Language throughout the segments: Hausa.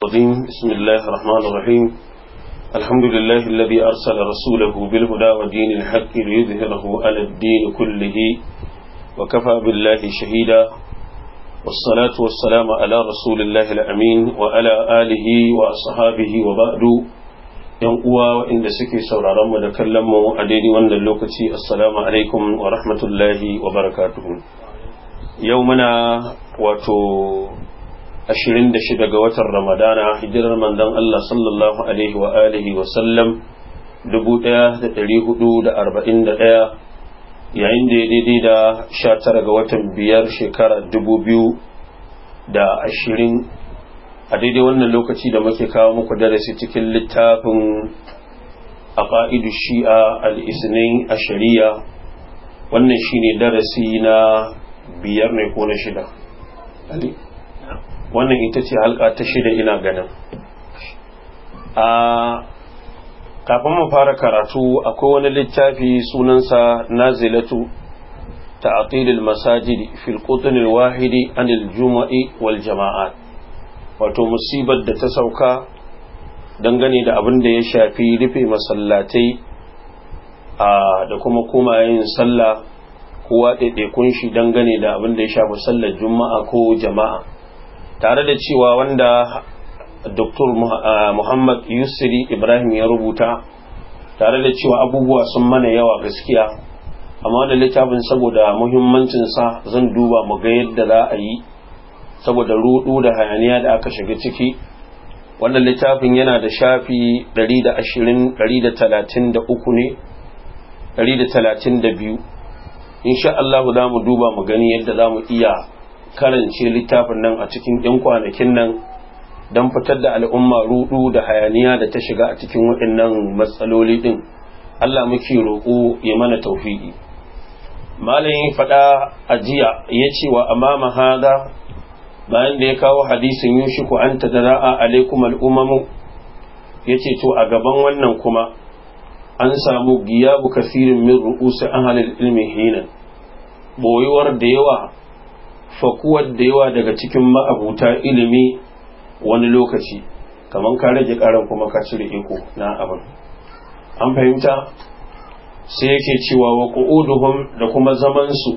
بسم الله الرحمن الرحيم الحمد لله الذي أرسل رسوله بالهدى ودين الحق ليظهره على الدين كله وكفى بالله شهيدا والصلاة والسلام على رسول الله الأمين وعلى آله وأصحابه وبعد ينقوى وإن سكي سورارا ودكلموا أديني وأن اللوكتي السلام عليكم ورحمة الله وبركاته يومنا da 26 ga watan Ramadana hijirar manzon Allah sallallahu alaihi wa alihi wa sallam 1441 yayin da daidai da 19 ga watan biyar shekara 2020 a daidai wannan lokaci da muke kawo muku darasi cikin littafin aqaidu shi'a al-isnain ashariya wannan shine darasi na biyar ne ko na shida wannan ita ce halka ta shida ina ganin kafin mu fara karatu akwai wani littafi sunansa nazilatu ta'tilil masajidi fil qutn al wahidi anil juma'i wal jama'at wato musibar da ta sauka dangane da abin da ya shafi rufe masallatai da kuma yin sallah kowa ɗaiɗaikun shi dangane da abin da ya shafi sallar juma'a ko jama'a tare da cewa wanda Dr. Muhammad Yusri Ibrahim ya rubuta tare da cewa abubuwa sun mana yawa gaskiya amma wannan littafin saboda muhimmancinsa zan duba mu ga yadda za a yi saboda rudu da hayaniya da aka shiga ciki wannan littafin yana da shafi 120 133 ne 132 insha Allah za mu duba mu gani yadda za mu iya karance littafin nan a cikin ɗan kwanakin nan don fitar da al'umma rudu da hayaniya da ta shiga a cikin waɗannan matsaloli ɗin Allah muke roƙo ya mana taufiƙi malamin faɗa a jiya ya ce wa amama hada bayan da ya kawo hadisin yushiku an tadara'a alaikum al'umamu ya ce to a gaban wannan kuma an samu giyabu kasirin min ru'usi ahlil ilmi hinan boyuwar da yawa fakuwar da yawa daga cikin ma'abuta ilimi wani lokaci kamar ka rage karan kuma ka cire iko na abin an fahimta sai yake cewa wa qu'uduhum da kuma zaman su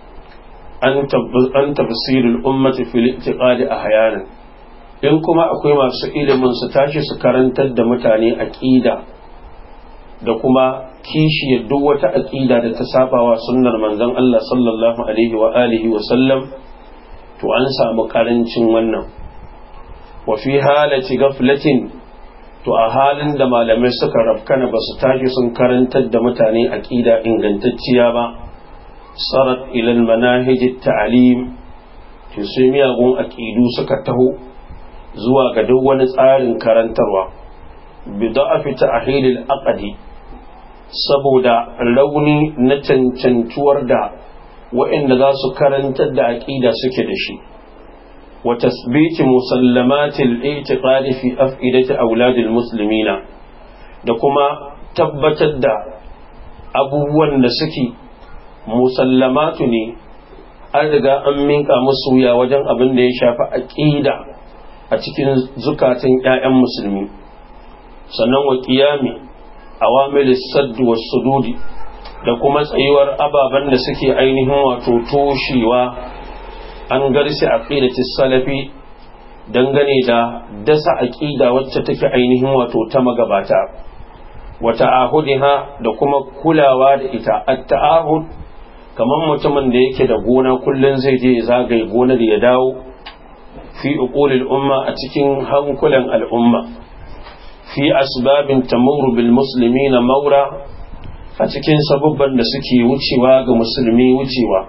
an tafsirul ummati fil i'tiqadi ahyanan in kuma akwai masu ilimin su tashi su karantar da mutane aqida da kuma kishiyar duk wata aqida da ta sabawa sunnar manzon Allah sallallahu alaihi wa alihi wa sallam to an samu karancin wannan wa fi halati ghaflatin to a halin da malamai suka rafkana ba su tashi sun karantar da mutane aqida ingantacciya ba sarat ila manahij at-ta'lim to sai miyagun aqidu suka taho zuwa ga duk wani tsarin karantarwa bi da'afi ta'hil al-aqdi saboda rauni na cancantuwar da waɗanda za su karantar da aƙida suke da shi wa tasbiti musallamatil i'tiqadi fi af'idati auladil muslimina da kuma tabbatar da abubuwan da suke musallamatu ne an riga an minka musu ya wajen abin da ya shafi aƙida a cikin zukatan ƴaƴan musulmi sannan wa qiyami awamilis sadd was sududi da kuma tsayuwar ababen da suke ainihin wato toshewa an garsi aqidati salafi dangane da dasa aqida wacce take ainihin wato ta magabata wa ta'ahudiha da kuma kulawa da ita at-ta'ahud kaman mutumin da yake da gona kullun zai je zagaye gonar ya dawo fi uqulil umma a cikin hankulan al'umma fi asbabin tamurru bil muslimina maura a cikin sabubban da suke wucewa ga musulmi wucewa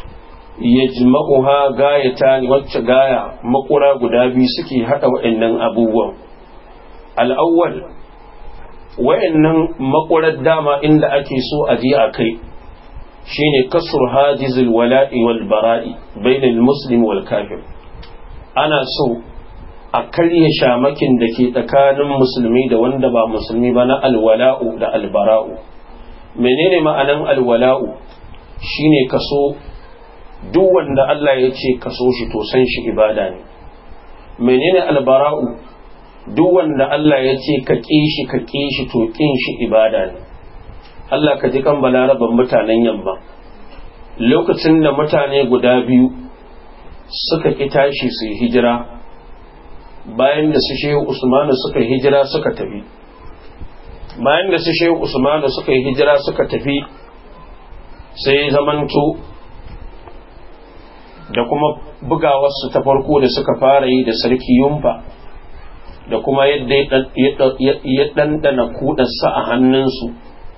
yajma'uha gayatan wacce gaya makura guda biyu suke hada waɗannan abubuwan al-awwal waɗannan makurar dama inda ake so a je a kai shine kasr hajizul wala'i wal bara'i bainal muslim wal kafir ana so a karya shamakin da ke tsakanin musulmi da wanda ba musulmi ba na alwala'u da albara'u menene ma'anan alwala'u shine kaso duk wanda Allah ya ce kaso shi to san shi ibada ne menene albara'u duk wanda Allah ya ce ka ƙi shi to ƙin shi ibada ne. Allah ka ji kan balaraban mutanen yamma lokacin da mutane guda biyu suka ƙi tashi su yi hijira bayan da su Shehu Usmanu suka yi hijira suka tafi sai zamanto da kuma bugawarsu ta farko da suka fara yi da sarki Yumfa da kuma yadda ya ɗanɗana kuɗarsa a hannunsu,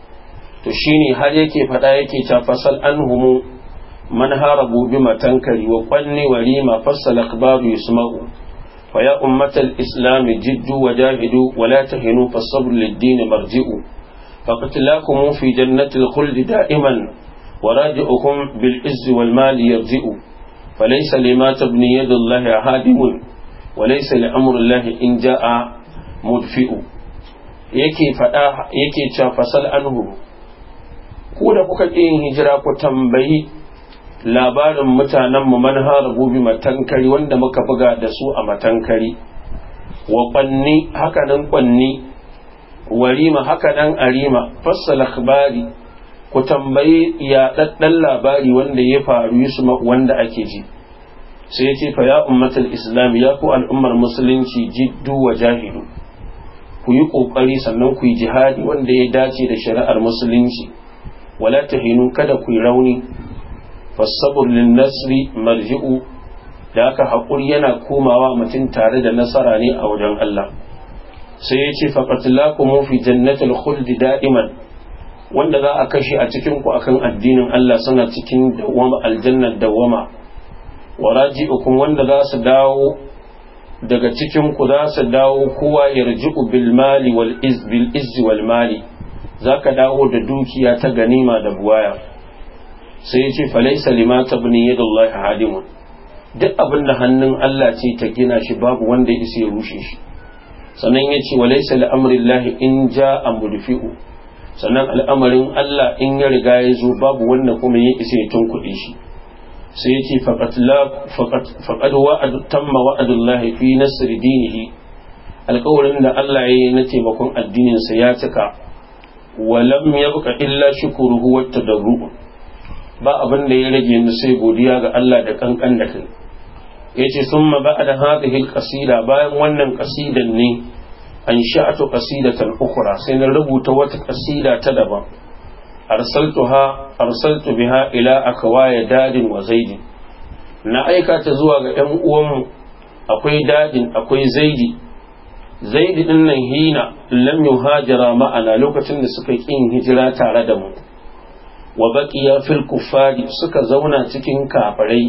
to shine har yake faɗa yake ta fasal an humu man harabu bi matankari wa ƙwanni wa rima fassal akhbaru yusma'u fa ya ummatal islami jiddu wa jahidu wa la tahinu fasabr lid-din marji'u faqtilakum fi jannatil khuldi da'iman wa raji'ukum bil izzi wal mali yarji'u فليس لما تبني يد الله هادم وليس لأمر الله إن جاء مدفئ yake fada yake cewa fasal anhu ko da kuka yin hijira ku tambayi labarin mutanen mu man harabu bi matankari wanda muka buga da su a matankari wa qanni haka nan qanni warima haka nan arima fassal akhbari ku tambayi ya daddan labari wanda ya faru su wanda ake ji sai yace fa ya ummatul islam ya ku al'ummar musulunci jiddu wa jahidu ku yi kokari sannan ku yi jihadi wanda ya dace da shari'ar musulunci wala tahinu kada ku yi rauni fasabur lin nasri marji'u da haka hakuri yana komawa mutum tare da nasara ne a wajen Allah sai yace faqatlakum fi jannatil khuldi da'iman wanda za a kashe a cikin ku akan addinin Allah suna cikin dawama aljannar dawama wa raji'ukum wanda za su dawo daga cikin ku za su dawo kowa yarji'u bil mali wal izzi wal mali zaka dawo da dukiya ta ganima da buwaya sai yace falaysa lima tabni yadullahi hadimun duk abinda hannun Allah ce ta gina shi babu wanda ya isa ya rushe shi sannan yace walaysa li amrillahi in ja'a mudfi'u sannan al'amarin Allah in ya riga ya zo babu wanda kuma ya isa ya tunkuɗe shi sai ya ce faƙad tamma wa'adullahi fi nasr dinihi alƙawarin da Allah ya yi na taimakon addininsa ya cika walam ya buƙa illa shukuruhu wa tadarru ba abin da ya rage ni sai godiya ga Allah da kankan da kai yace summa ba'da hadhihi alqasida bayan wannan qasidan ne أنشأت قصيدة أخرى سين ربوت قصيدة تدبا أرسلت بها إلى أكواي داد وزيد نأيك تزوغ أم أكوي داد أكوي زيد إن هنا لم يهاجر معنا لوكة سكيكين هجرات ردم وبقي في الكفار سك زونا تكين كافري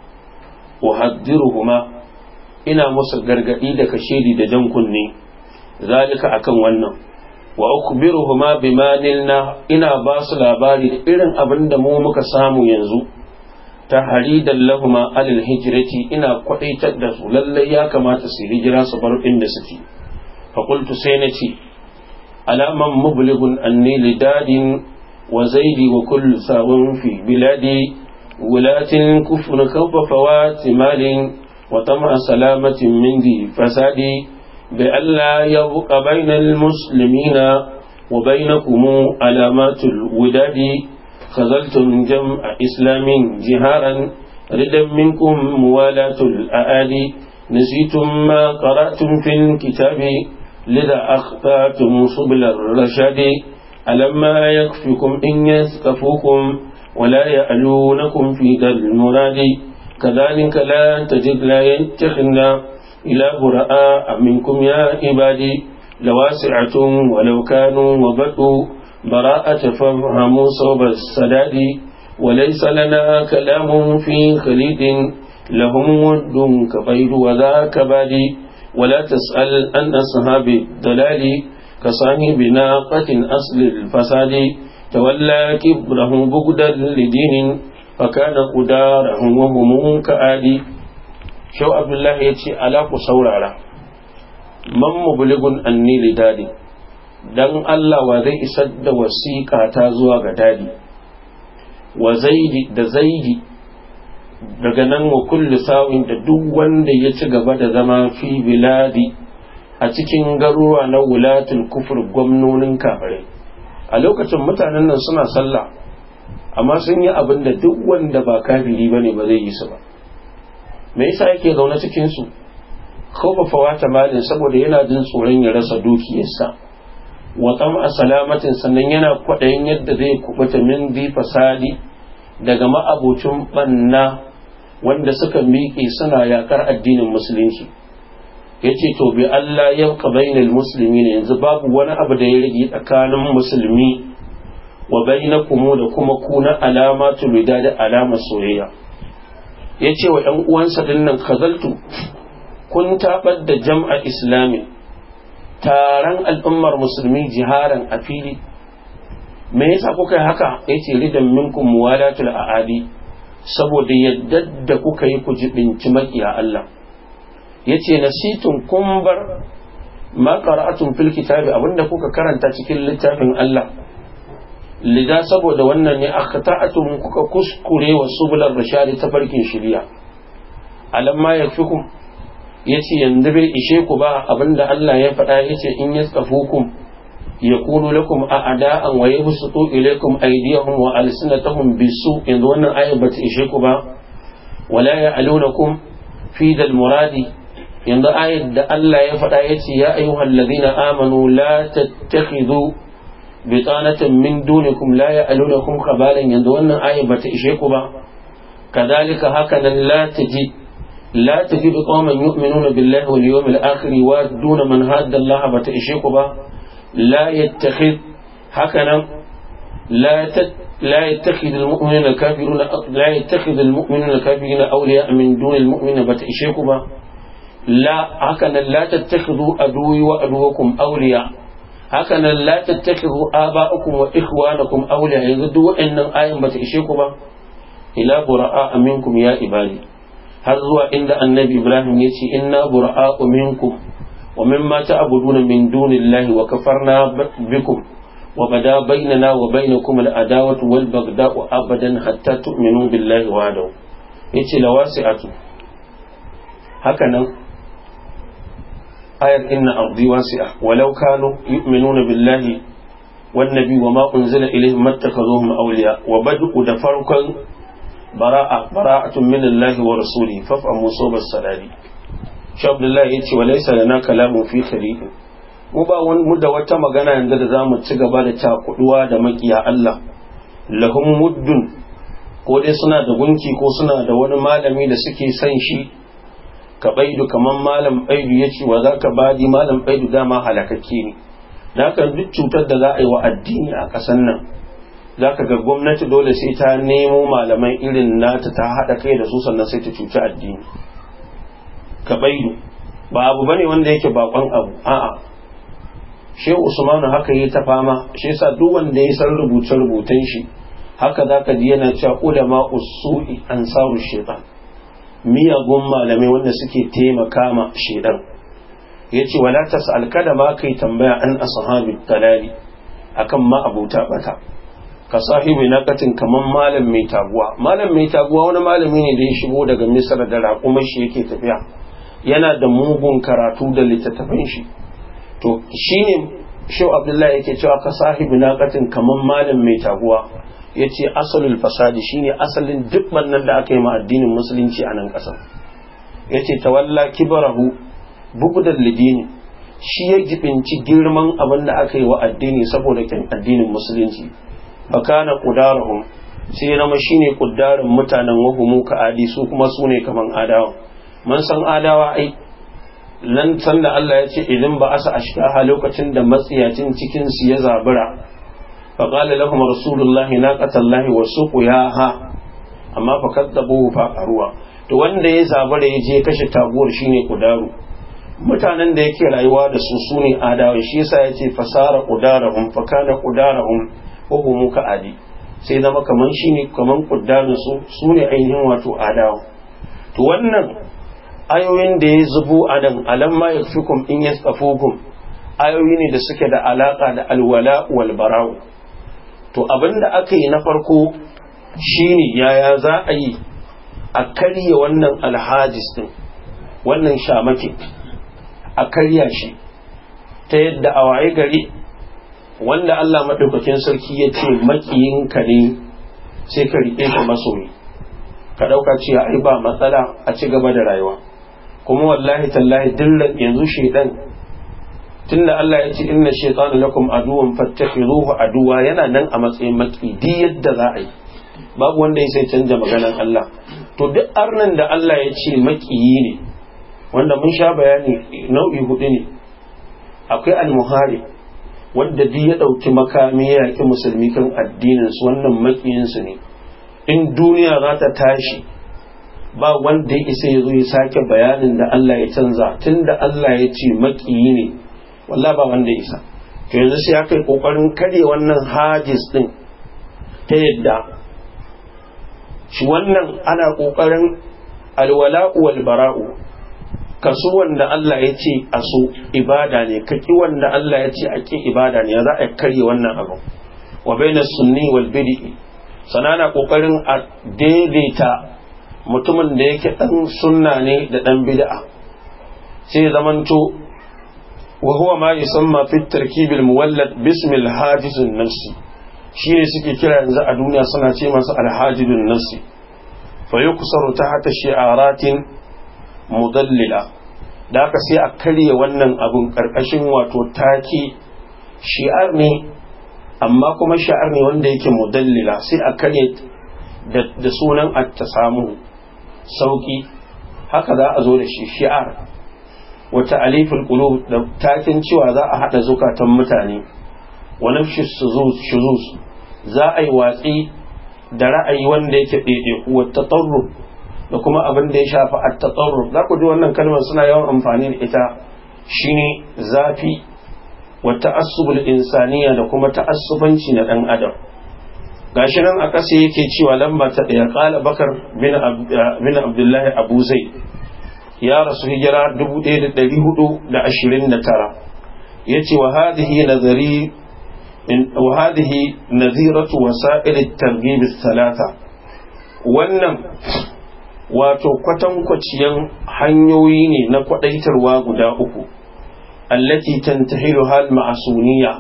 أحذرهما إنا مسجر قيدك شيدي دجنكني zalika akan wannan wa ukhbiruhuma bima nilna ina ba su labari da irin abin da mu muka samu yanzu ta haridan lahuma alil hijrati ina kwadaitar da su lalle ya kamata su hijira su bar inda suke fa qultu sai nace alaman mublighun anni lidadin wa zaidi wa kullu sawun fi biladi wulatin kufr kawfa fawati malin wa tam'a salamatin min di fasadi بألا يبق بين المسلمين وبينكم علامات الوداد خذلتم جمع إسلام جهارا ردا منكم موالاة الأعادي نسيتم ما قرأتم في الكتاب لذا أخطأتم سبل الرشاد ألما يكفكم إن يثقفوكم ولا يألونكم في ذا المراد كذلك لا تجد لا يتخذنا إلى براء منكم يا عبادي لواسعة ولو كانوا وبدوا براءة فافهموا صوب السداد وليس لنا كلام في خليد لهم ود كطير وذاك بادي ولا تسأل عن أصحاب الضلال كصاحب ناقة أصل الفساد تولى كبره بغدا لدين فكان قداره وهم كآدي Shau Abdullahi ya ce, Ala ku saurara, man mubligun anni li dadi, don Allah wa zai isar da wasiƙa ta zuwa ga dadi, wa zaidi da zaidi, daga nan wa kulli sa'in da duk wanda ya ci gaba da zama fi biladi a cikin garuruwa na wulatul kufur gwamnonin kafirai. A lokacin mutanen nan suna sallah amma sun yi abin da duk wanda ba kafiri bane ba zai yi su ba. Me yasa yake zaune cikin su? Khawfa fawata malin, saboda yana jin tsoron ya rasa dukiyarsa. Wa tam'a salamatin, sannan yana kwaɗayin yadda zai kubuta min bi fasadi daga ma'abocin banna wanda suka miƙe suna yakar addinin musulunci. Yace to bi Allah yabqa bainal muslimin, yanzu babu wani abu da ya rage tsakanin musulmi wa bainakum da kuma kuna alamatul wida da alamar soyayya. Yace wa ɗan uwansa dinnan khazaltu, kun tabar da jam'a islami, taron al'ummar musulmi jiharan a fili. Me yasa kuka yi haka? Yace ridan minkum muwalatul aadi, saboda yadda da kuka yi ku jibinci makiya Allah. Yace nasitun kun bar ma qara'atun fil kitabi, abinda kuka karanta cikin littafin Allah. Lida saboda wannan ne akhta'atum, kuka kuskure wa subular rashadi ta farkin shiriya. Alamma yakfikum, yace yanzu bai ishe ku ba abinda Allah ya faɗa, yace in yaskafukum yakunu lakum a'da'an wa yabsutu ilaykum aydiyahum wa alsinatahum bisu. yanzu wannan ayat bata ishe ku ba? Wala ya'lunakum fi dal muradi, yanzu ayat da Allah ya faɗa yace ya ayyuhal ladina amanu la tattakhidhu bitanatan min dunikum la ya'lunakum khabalan, yanzu wannan ayat bata ishe ku ba? Kadhalika hakanan la tajidu qauman yu'minuna billahi wal yawmil akhir wa duna man hadda Allah, bata ishe ku ba? لا يتخذ هكذا لا يتخذ المؤمنين الكافرون لا يتخذ المؤمنين الكافرين أولياء من دون المؤمنين بتشيكوا. لا هكذا لا تتخذوا أدوي وأدوكم أولياء، هكذا لا تتخذوا آباءكم وإخوانكم أولياء، يقولوا إن آية بتشيكوا. إلى براء منكم يا عبادي، هل هو عند النبي إبراهيم يتي إنا براء منكم ومما تعبدون من دون الله وكفرنا بكم وبدا بيننا وبينكم العداوة والبغضاء أبدا حتى تؤمنوا بالله وحده. يتي لواسعة هكذا آية إن أرضي واسعة ولو كانوا يؤمنون بالله والنبي وما أنزل إليهم ما اتخذوهم أولياء وبدأوا دفرقا براءة من الله ورسوله فافهموا صوب الصلاة. Abdullahi ya ce wa laisa lana kalamun fi khaliqin, mu ba mu da wata magana yanzu da zamu ci gaba da takuduwa da makiya Allah. Lahum muddun, ko dai suna da gunki ko suna da wani malami da suke son shi, ka baidu kaman malam baidu yace wa zaka badi malam baidu dama halakakke ne. Da haka duk cutar da za a yi wa addini a kasan nan, zaka ga gwamnati dole sai ta nemo malamai irin nata ta hada kai da su sannan sai ta cuci addini. Kabaidu ba abu bane wanda yake bakon abu, a'a Shehu Usman haka yi ta fama, shi yasa duk wanda ya san rubuce-rubutan shi haka zaka ji yana cewa ulama usu'i ansaru shaytan, miyagun malamai wanda suke taimaka ma shaytan. Yace wala tas'al, kada ma kai tambaya an ashabi dalali akan ma abuta bata, ka sahibi naqatin kaman malam mai taguwa. Malam mai taguwa wani malami ne da ya shigo daga Misr da raƙumar shi yake tafiya, yana da mugun karatu da littattafan shi. To shine Shehu Abdullahi yake cewa ka sahibi naqatin kaman malam mai taguwa, yace asalul fasadi shine asalin duk wannan da aka yi ma addinin musulunci a nan kasar. Yace tawalla kibarahu bugdal lidini, shi ya jibinci girman abin da aka yi wa addini saboda kin addinin musulunci. Fakana qudarahum, sai ya zama shine quddarin mutanen wahumu ka adi, su kuma sune kaman adawa. Man san adawa ai nan san da Allah ya ce idan ba asa ashkaha, lokacin da matsiyacin cikin su ya zabura, fa qala lahum rasulullahi naqatallahi wa suqiyaha, amma fa kadzabuhu fa qaruwa. To wanda ya zabura ya je kashe taguwar shine kudaru. Mutanen da yake rayuwa da su sune adawa, shi yasa yace fasara qudarahum, fa kana qudarahum wa hum ka adi, sai zama kaman shine kaman kuddarin su sune ainihin wato adawa. To wannan ayoyin da ya zubo a nan, alamma yakfikum in yaskafukum, ayoyi ne da suke da alaka da alwala wal bara'u. To abinda aka yi na farko shine yaya za a yi a karya wannan alhajis din, wannan shamake a karya shi. ta yadda a waye gari wanda Allah madaukakin sarki ya ce makiyinka ne sai ka riƙe shi masoyi ka ɗauka cewa ai ba matsala a ci gaba da rayuwa. Kuma wallahi tallahi dillan yanzu shedan tunda Allah ya ce inna shaytana lakum aduwwan fattakhiruhu aduwa yana nan a matsayin maki di yadda za a yi babu wanda ya sai canja maganar Allah. To duk arnan da Allah ya ce makiyi ne wanda mun sha bayani nau'i hudu ne. Akwai al-muharib wanda duk ya dauki makami ya yaki musulmi kan addinin su wannan makiyin su ne. In duniya za ta tashi ba wanda ya isa ya zo ya sake bayanin da Allah ya canza tunda Allah ya ce makiyi ne wallahi ba wanda ya isa. To yanzu sai aka yi kokarin kare wannan hajis din ta yadda shi wannan ana kokarin alwala'u wal bara'u kaso wanda Allah ya ce a so ibada ne kaki wanda Allah ya ce a ki ibada ne za a kare wannan abu. Wa bainas sunni wal bid'i sanana kokarin a daidaita mutumin da yake dan sunna ne da dan bid'a sai zamanto wa huwa ma yusamma fi at-tarkib al-muwallad bism al-hajiz an-nafsi shine suke kira yanzu a duniya suna ce masa al-hajiz an-nafsi fa yuksaru tahta shi'aratin mudallila da aka sai a karye wannan abun karkashin wato taki shi'ar ne amma kuma shi'ar ne wanda yake mudallila sai a karye da sunan at-tasamu sauki haka za a zo da shi shi'ar wata alifin qulub da takin cewa za a hada zukatan mutane wa nafshi shuzuz za a yi watsi da ra'ayi wanda yake daidai wa tatarrub da kuma abin da ya shafi at-tatarrub za ku ji wannan kalmar suna yawan amfani da ita shine zafi wa ta'assubul insaniya da kuma ta'assubanci na dan adam. Gashi nan a ƙasa yake cewa lamba ta ɗaya ƙala bakar bin abdullahi abu zai ya rasu hijira 1429 ya ce wa hadihi naziratu wasa'il at-targhib ath-thalatha wannan wato kwatankwaciyan hanyoyi ne na kwadaitarwa guda uku allati tantahilu hal ma'asuniya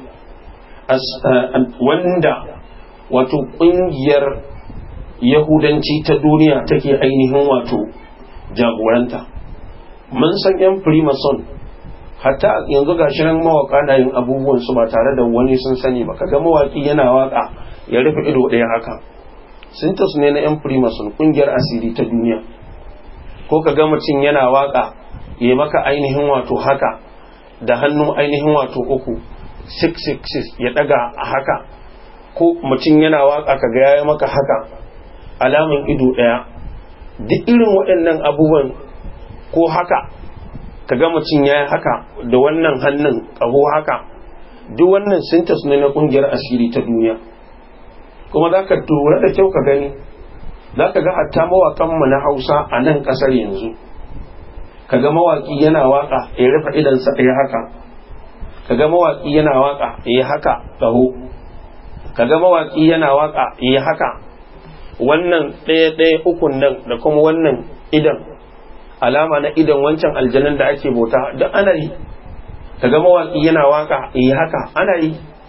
wanda wato ƙungiyar yahudanci ta duniya take ainihin wato jagoranta. Mun san yan freemason hatta yanzu gashi nan mawaka na yin abubuwan su ba tare da wani sun sani ba. Kaga mawaki yana waka ya rufe ido ɗaya haka sintas ne na yan freemason ƙungiyar asiri ta duniya. Ko kaga mutum yana waka ya maka ainihin wato haka da hannu ainihin wato uku 666 ya daga a haka, ko mutum yana waka kaga yayi maka haka alaman ido daya. Duk irin waɗannan abubuwan ko haka kaga mutum yayi haka da wannan hannun kaho haka, duk wannan sintas ne na kungiyar asiri ta duniya. Kuma zaka tura da kyau ka gani, zaka ga hatta mawakan mu na Hausa a nan kasar yanzu, kaga mawaki yana waka ya rufe idansa ya haka, kaga mawaki yana waka ya haka kaho, kaga mawaki yana waka ya haka, wannan ɗaya ukun nan da kuma wannan idan alama na idan wancan aljanan da ake bauta duk ana yi. Kaga mawaki yana waka ya haka ana yi.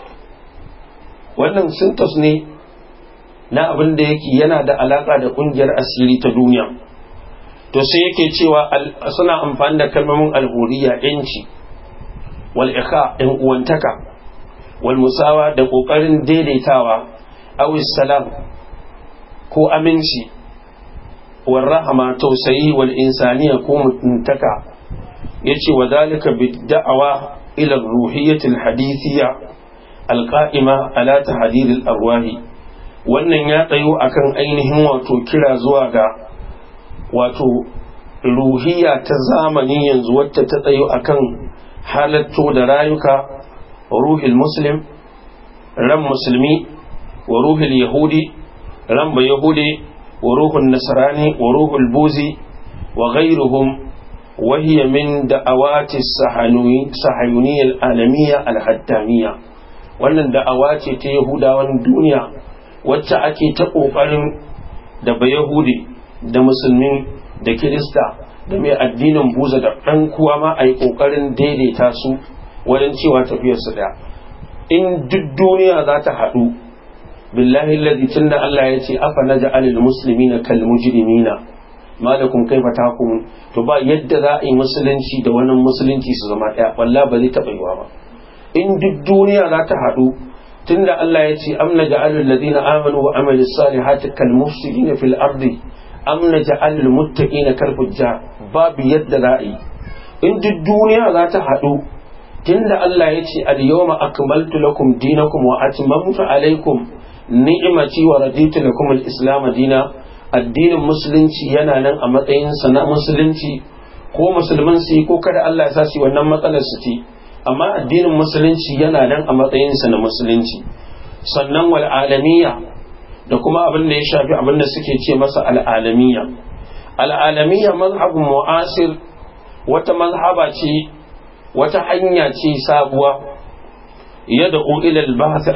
Wannan sintas ne na abin da yake yana da alaka da kungiyar asiri ta duniya. To sai yake cewa suna amfani da kalmomin alhuriya, yanci, wal ikha, ɗan uwantaka, wal musawa da kokarin daidaitawa, awis salam ko aminci, wal rahama tausayi, wal insaniya ko mutuntaka. yace wa dalika bid da'awa ila ruhiyyati al hadithiyya al qa'ima ala tahdid al arwahi. Wannan ya tsayo akan ainihin wato kira zuwa ga wato ruhiyya ta zamani yanzu wacce ta tsayo akan halatto da rayuka, ruhil muslim ran musulmi, wa ruhil yahudi ran ba yahudi, wa ruhul nasrani wa ruhul buzi wa ghayruhum, wa hiya min da'awati sahayuniyya al-alamiyya al-haddaniyya. wannan da'awa ce ta yahudawan duniya wacce ake ta kokarin da ba yahudi da musulmi da kirista da mai addinin buza da ɗan kuwa ma a yi ƙoƙarin daidaita su wajen cewa tafiyar su daya. In duk duniya za ta haɗu billahi alladhi tunda Allah ya ce afa naj'alul muslimina kal mujrimina malakum kaifa tahkumun, to ba yadda za a yi musulunci da wani musulunci su zama daya, wallahi ba zai taɓa yiwa ba. In duk duniya za ta haɗu tunda Allah ya ce am naj'alul ladina amanu wa amilus salihati kal mufsidina fil ardi am naj'alul muttaqina kal fujjar, babu yadda za a yi. In duk duniya za ta haɗu tunda Allah ya ce al-yawma akmaltu lakum dinakum wa atmamtu alaykum ni'mati wa raditu lakum al-islam dina, addinin musulunci yana nan a matsayin sa na musulunci, ko musulman su ko kada Allah ya sa su wannan matsalar su ci, amma addinin musulunci yana nan a matsayin sa na musulunci. Sannan wal alamiyya da kuma abin da ya shafi abin da suke ce masa al-alamiyya. Al-alamiyya mazhabun mu'asir, wata mazhaba ce, wata hanya ce sabuwa, yad'u ila al-bahth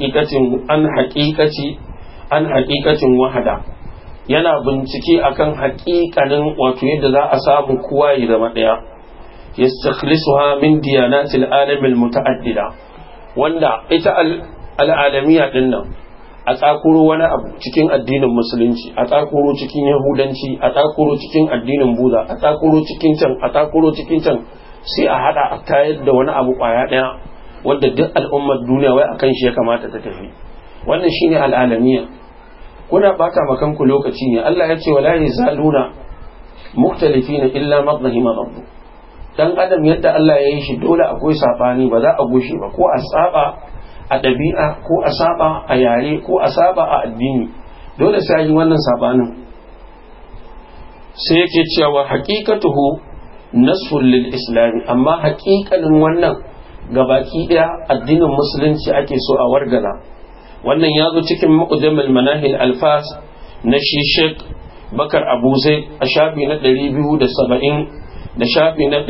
an haqiqatin wahada, yana bincike akan haƙiƙanin wato yadda za a samu kowa ya zama daya, yastakhlisuha min diyanatil alam al-muta'addida, wanda ita al-alamiyya din nan a tsakuro wani abu cikin addinin musulunci, a tsakuro cikin yahudanci, a tsakuro cikin addinin buda, a tsakuro cikin can, a tsakuro cikin can, sai a hada a tayar da wani abu kwaya daya wanda duk al'ummar duniya wai akan shi ya kamata ta tafi. Wannan shine al'alamiya. Kuna bata makan ku lokaci ne. Allah ya ce wala yazaluna mukhtalifina illa ma rahima rabbu. Dan adam yadda Allah ya yi shi dole akwai sabani, ba za a gushe ba, ko a saba a dabi'a, ko a saba a yare, ko a saba a addini, dole sai yi wannan sabanin. Sai yake cewa haqiqatuhu nasfun lil islami, amma haƙiƙanin wannan gabaki daya addinin musulunci ake so a wargaza. Wannan ya zo cikin muqaddimul manahil alfas na shi Sheikh Bakar Abu Zaid a shafi na 270 da shafi na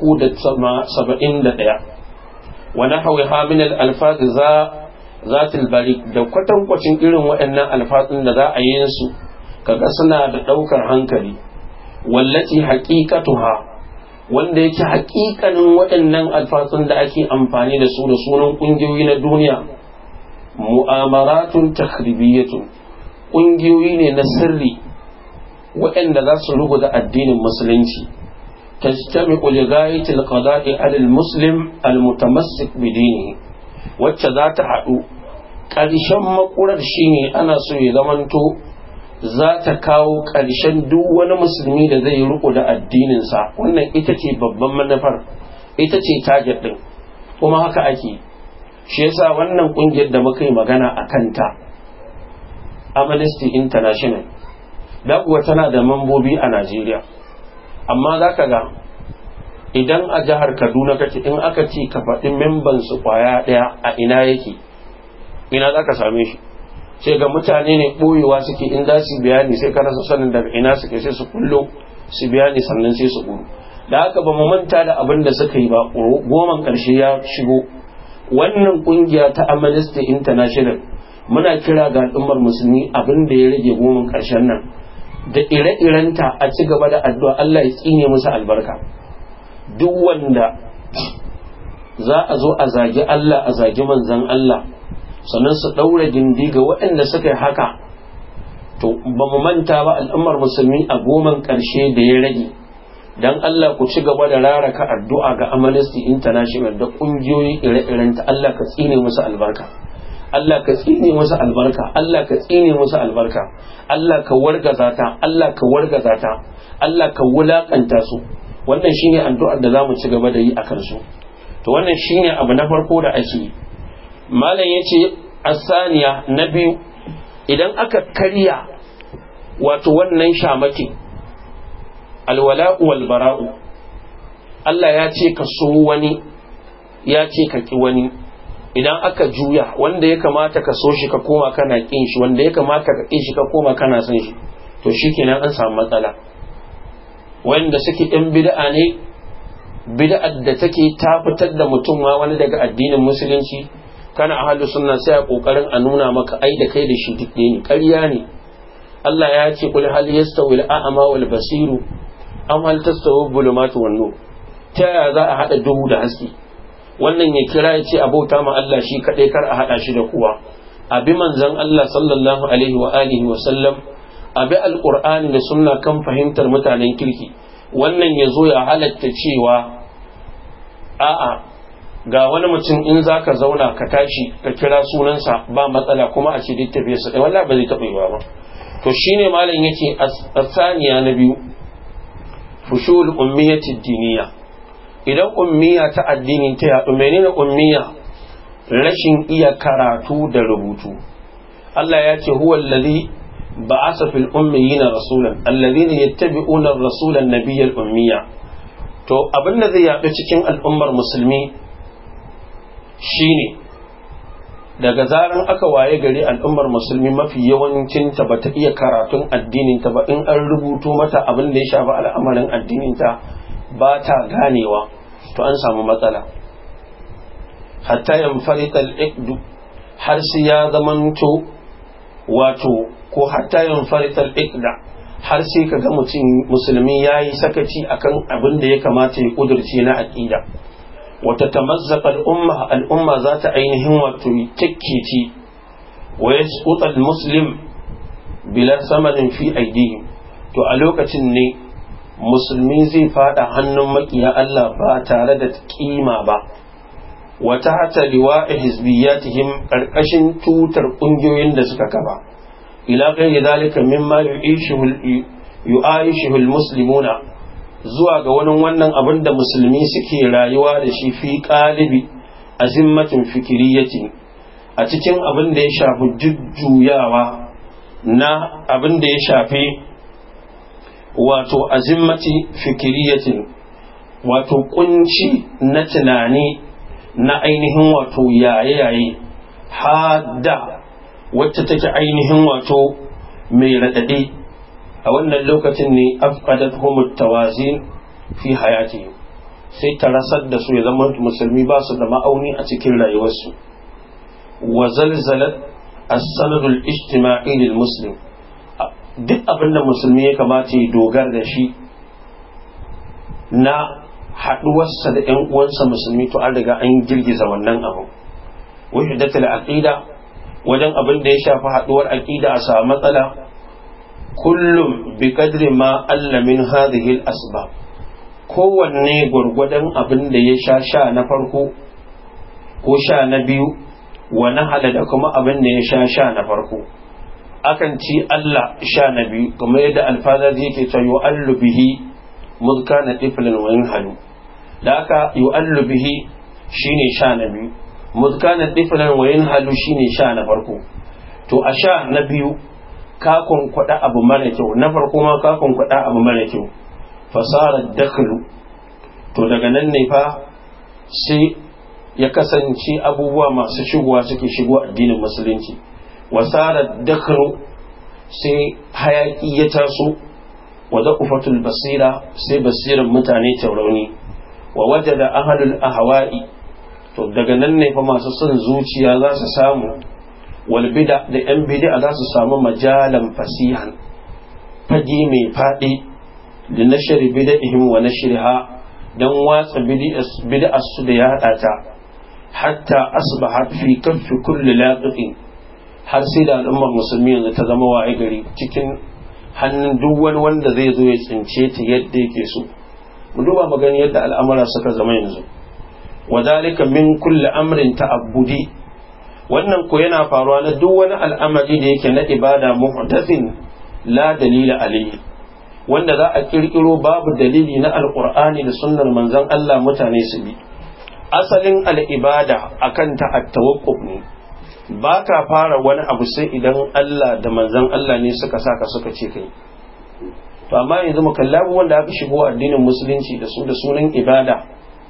371. wa nahwiha min al alfaz zatil barik, da kwatankwacin irin waɗannan alfazin da za a yi su kaga suna da ɗaukar hankali, wallati haqiqatuha, wanda yake haƙiƙanin waɗannan alfatsun da ake amfani da su da sunan ƙungiyoyi na duniya, mu'amaratun takhribiyatun, ƙungiyoyi ne na sirri waɗanda za su ruguza addinin musulunci. tajtami'u li ghayati al-qada'i 'ala al-muslim al-mutamassik bi dinihi, wacce za ta haɗu ƙarshen makurar shine ana so ya zamanto za ta kawo ƙarshen duk wani musulmi da zai riko da addininsa. Wannan ita ce babban manufar, ita ce target ɗin, kuma haka ake. Shi yasa wannan ƙungiyar da muka yi magana a kanta, Amnesty International, da kuwa tana da mambobi a Najeriya, amma za ka ga idan a jihar Kaduna kake, in aka ce ka faɗi memban su ƙwaya ɗaya a ina yake, ina za ka same shi? sai ga mutane ne ɓoyewa suke, in za su bayani sai ka rasa sanin daga ina suke, sai su kullo su bayani sannan sai su gudu. Da haka ba mu manta da abin da suka yi ba, goman ƙarshe ya shigo. Wannan ƙungiya ta Amnesty International, muna kira ga al'ummar musulmi abin da ya rage goman ƙarshen nan da ire-irenta a ci gaba da addu'a Allah ya tsine musu albarka. Duk wanda za a zo a zagi Allah, a zagi manzon Allah, sannan su ɗaura gindi ga waɗanda suka yi haka, to ba mu manta ba al'ummar musulmi a goman ƙarshe da ya rage, don Allah ku ci gaba da raraka addu'a ga Amnesty International da ƙungiyoyi ire-irenta. Allah ka tsine musu albarka, Allah ka tsine musu albarka, Allah ka tsine musu albarka, Allah ka wargaza ta, Allah ka wargaza ta, Allah ka wulaƙanta su. Wannan shine addu'ar da za mu ci gaba da yi a kansu. To wannan shine abu na farko da ake yi. Malam ya ce asaniya, na biyu, idan aka karya wato wannan shamakin alwala'u wal bara'u, Allah ya ce ka so wani, ya ce ka ki wani, idan aka juya wanda ya kamata ka so shi ka koma kana kin shi, wanda ya kamata ka kin shi ka koma kana son shi, to shikenan an samu matsala. Wanda suke ɗan bid'a ne, bid'ar da take ta fitar da mutum ma wani daga addinin musulunci, kana ahlus sunna sai a kokarin a nuna maka ai da kai da shi duk ne, ƙarya ne. Allah ya ce kul hal yastawi al-a'ma wal basiru am hal tastawi al-zulumatu wan nur, ta ya za a hada duhu da haske? wannan ya kira ya ce abauta ma Allah shi kadai kar a hada shi da kowa, abi manzon Allah sallallahu alaihi wa alihi wa sallam, abi alqur'ani da sunna kan fahimtar mutanen kirki. Wannan ya zo ya halatta cewa a'a ga wani mutum in zaka zauna ka tashi ka kira sunansa ba matsala kuma a ce dittafe sa wallahi ba zai taɓa yiwa ba. To shine malam yace asaniya na biyu fushul ummiyati diniya. Idan ummiya ta addini ta yaɗu, menene ummiya? Rashin iya karatu da rubutu. Allah ya ce huwa allazi ba'asa fil ummiyina rasulan alladhina yattabi'una ar-rasula an-nabiyya al-ummiya. To abin da zai yaɗu cikin al'ummar musulmi shine daga zaran aka waye gari al'ummar musulmi mafi yawancin ta bata iya karatun addinin ta ba, in an rubuto mata abin da ya shafi al'amarin addinin ta ba ta ganewa, to an samu matsala. Hatta yanfarita al-iqdu, har sai ya zamanto wato, ko hatta yanfarita al-iqda, har sai kaga mutum musulmi yayi sakaci akan abin da ya kamata ya kudurce na aqida. Wata tamazzaqa al-umma za ta ainihin wato kikkiti, wa yasqutu al-muslim bila samanin fi aydihim. To a lokacin ne musulmi zai fada hannun makiya Allah ba tare da kima ba, wa tahta liwa'i hizbiyatihim, karkashin tutar kungiyoyin da suka kafa, ila ghairi zalika mimma yu'aishuhu almuslimuna, zuwa ga wani wannan abin da musulmi suke rayuwa da shi fi qalibi azimmatin fikiriyyati, a cikin abin da ya shafi jujjuyawa na abin da ya shafi wato azimmati fikiriyatin, wato kunci na tunani na ainihin wato yaye-yaye hadda wacce take ainihin wato mai raɗaɗi. A wannan lokacin ne afqadat humut tawazin fi hayati, sai ta rasar da su ya zama musulmi ba su da ma'auni a cikin rayuwarsu. Wa zalzalat as-sanad al-ijtima'i lil muslim, duk abin da musulmi ya kamata ya dogara da shi na haɗuwarsa da ‘yan uwansa musulmi, to an riga an girgiza wannan abu. Wahdatul aqida, wajen abin da ya shafi haɗuwar aqida a samu matsala. Kullum bi qadri ma alla min hadhihi al-asbab, kowanne gwargwadon abin da ya sha na farko ko sha na biyu, wa nahala da kuma abin da ya sha na farko. Akan ci Allah sha na biyu, kuma yadda alfazazi yake ta yu'allu bihi mudkana tiflan wa yanhalu, da aka yu'allu bihi shine sha na biyu, mudkana tiflan wa yanhalu shine sha na farko. To a sha na biyu ka kunkuɗa abu mara kyau, na farko ma ka kunkuɗa abu mara kyau, fasara dakhlu, to daga nan ne fa sai ya kasance abubuwa masu shigowa suke shigo addinin musulunci. Wasarar dakhru, sai hayaki ya taso, wa daqufatul basira, sai basiran mutane taurauni, wa wajada ahlul ahwa'i, to daga nan ne fa masu son zuciya za su samu, wal bid'a da yan bid'a za su samu majalan fasihan, fage mai fadi, da nashri bid'ihim wa nashriha, dan watsa bid'a su da ya hada ta, hatta asbahat fi kaffi kulli laqitin, har sai da al'ummar musulmi yanzu ta zama waye gari cikin hannun duk wani wanda zai zo ya tsince ta yadda yake so. Mu duba magani yadda al'amura suka zama yanzu. Wadhalika min kulli amrin ta'abbudi, wannan ko yana faruwa na duk wani al'amari da yake na ibada muhdathin la dalila alayhi, wanda za a kirkiro babu dalili na alqur'ani da sunnar manzon Allah mutane su bi. Asalin al'ibada akan ta at-tawakkuf ne, ba ka fara wani abu sai idan Allah da manzan Allah ne suka saka suka ce kai. To amma yanzu mu kalli abubuwan da aka shigo addinin musulunci da su da sunan ibada,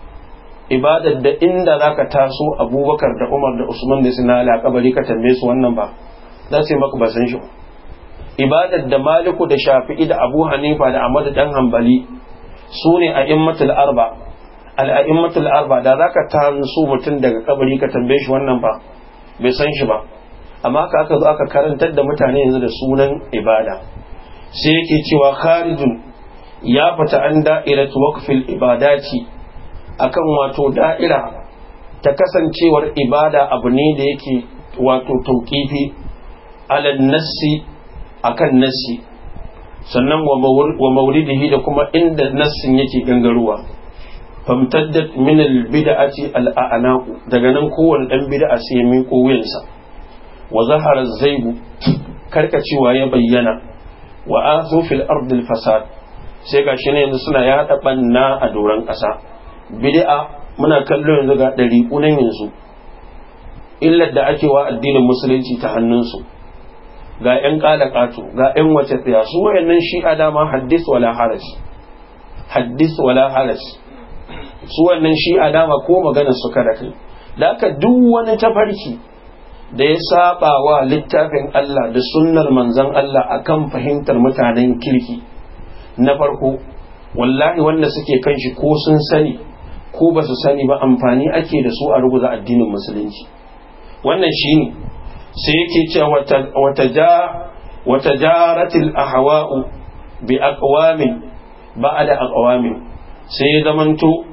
ibadar da inda zaka taso Abubakar da Umar da Usman da suna alƙabari ka tambaye su wannan ba za su yi maka ba san shi. Ibadar da Maliku da Shafi'i da Abu Hanifa da Ahmad dan Hanbali su ne a'immatul arba, al-a'immatul arba, da zaka taso mutum daga kabari ka tambaye shi wannan ba bai san shi ba. Amma aka zo aka karantar da mutane yanzu da sunan ibada. Sai yake cewa kharijun, ya fita an da'iratu waqfil ibadati, akan wato da'ira ta kasancewar ibada abu ne da yake wato tauqifi ala nassi akan nassi, sannan wa mawridihi da kuma inda nassin yake gangaruwa. famtaddat min al-bid'ati al-a'naq, daga nan kowanne dan bid'a sai ya miƙo wuyansa. wa zahara az-zaybu, karkacewa ya bayyana. wa azu fil ardi al-fasad, sai gashi ne yanzu suna yada banna a doran ƙasa. bid'a muna kallo yanzu ga ɗariƙu nan yanzu, illar da ake wa addinin musulunci ta hannunsu, ga 'yan ƙalaƙato, ga 'yan wace tsaya, su wayannan shi'a dama haddis wala haraj, haddis wala haraj, su wannan shi'a dama ko maganar su kada kai. da aka duk wani tafarki da ya saba wa littafin Allah da sunnar manzon Allah akan fahimtar mutanen kirki, na farko wallahi wanda suke kan shi ko sun sani ko ba su sani ba, amfani ake da su a ruguza addinin musulunci. wannan shine sai yake cewa wata jaratil ahwa'u bi aqwamin ba'da aqwamin, sai ya zamanto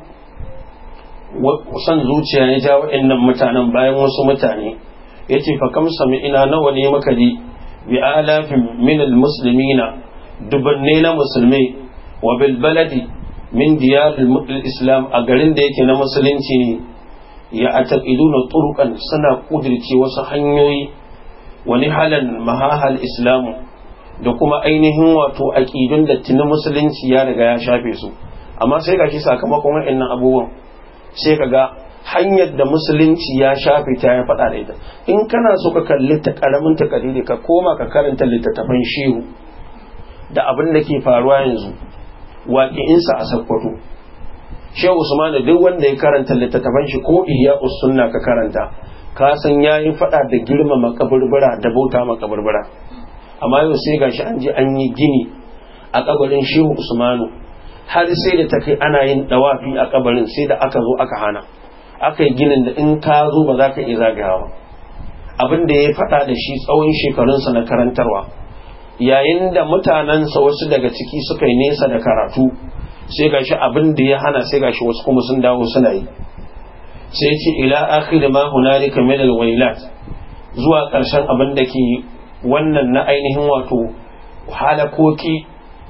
san zuciya ya ja waɗannan mutanen bayan wasu mutane. yace fa kam ina nawa ne maka ji bi alafin min almuslimina, dubanne na musulmai, wa bil baladi min diyar al-islam, a garin da yake na musulunci ne, ya ataqiduna turuqan, suna kudirce wasu hanyoyi, wani halan mahahal islamu, da kuma ainihin wato aqidun da tuni musulunci ya riga ya shafe su. amma sai gashi sakamakon wa'annan abubuwan sai kaga hanyar da musulunci ya shafe ta ya faɗa da ita. in kana so ka kalli ta karamin takadiri, ka koma ka karanta littattafan shehu da abin da ke faruwa yanzu, waƙi'insa a Sakkwato. Shehu Usman, duk wanda ya karanta littattafan shi ko Ihya Sunna ka karanta, ka san yayin faɗa da girmama kaburbura da bauta ma kaburbura. amma yau sai gashi an je an yi gini a kabarin Shehu Usmanu, har sai da ta kai ana yin dawafi a kabarin, sai da aka zo aka hana, aka yi ginin da in ka zo ba za ka iya zagayawa. abin da ya faɗa da shi tsawon shekarunsa na karantarwa, yayin da mutanensa wasu daga ciki suka yi nesa da karatu, sai gashi abin da ya hana sai gashi wasu kuma sun dawo suna yi. sai ce ila akhir ma hunalika min alwailat, zuwa ƙarshen abin da ke wannan na ainihin wato halakoki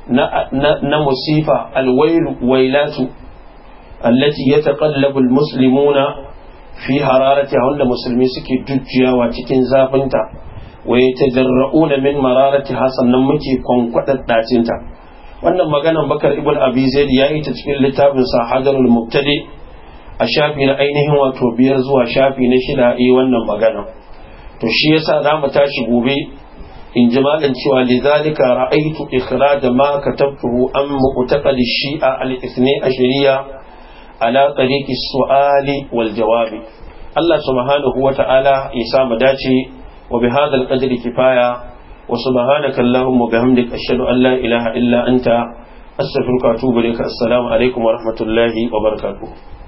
na musifa, alwailu wailatu allati yataqallabu almuslimuna fi hararatiha, wanda musulmi suke jujjuyawa cikin zafinta, wa yatajarra'una min mararatiha, sannan muke kwankwadar dacinta. wannan maganan Bakar ibn Abi Zaid ya yi ta cikin littafin sa Hadarul Mubtadi a shafi na ainihin wato 5 zuwa shafi na 6 wannan magana. to shi yasa zamu tashi gobe in ji malan cewa lidhalika ra'aytu ikhraj ma katabtuhu an mu'taqad ash-shi'a al-ithni ashariya ala tariqi as-su'ali wal jawabi. Allah subhanahu wa ta'ala ya sa mu dace. wa bihadha al-qadri kifaya, wa subhanaka allahumma bihamdika ashhadu an la ilaha illa anta astaghfiruka wa atubu ilaik. assalamu alaikum wa rahmatullahi wa barakatuh.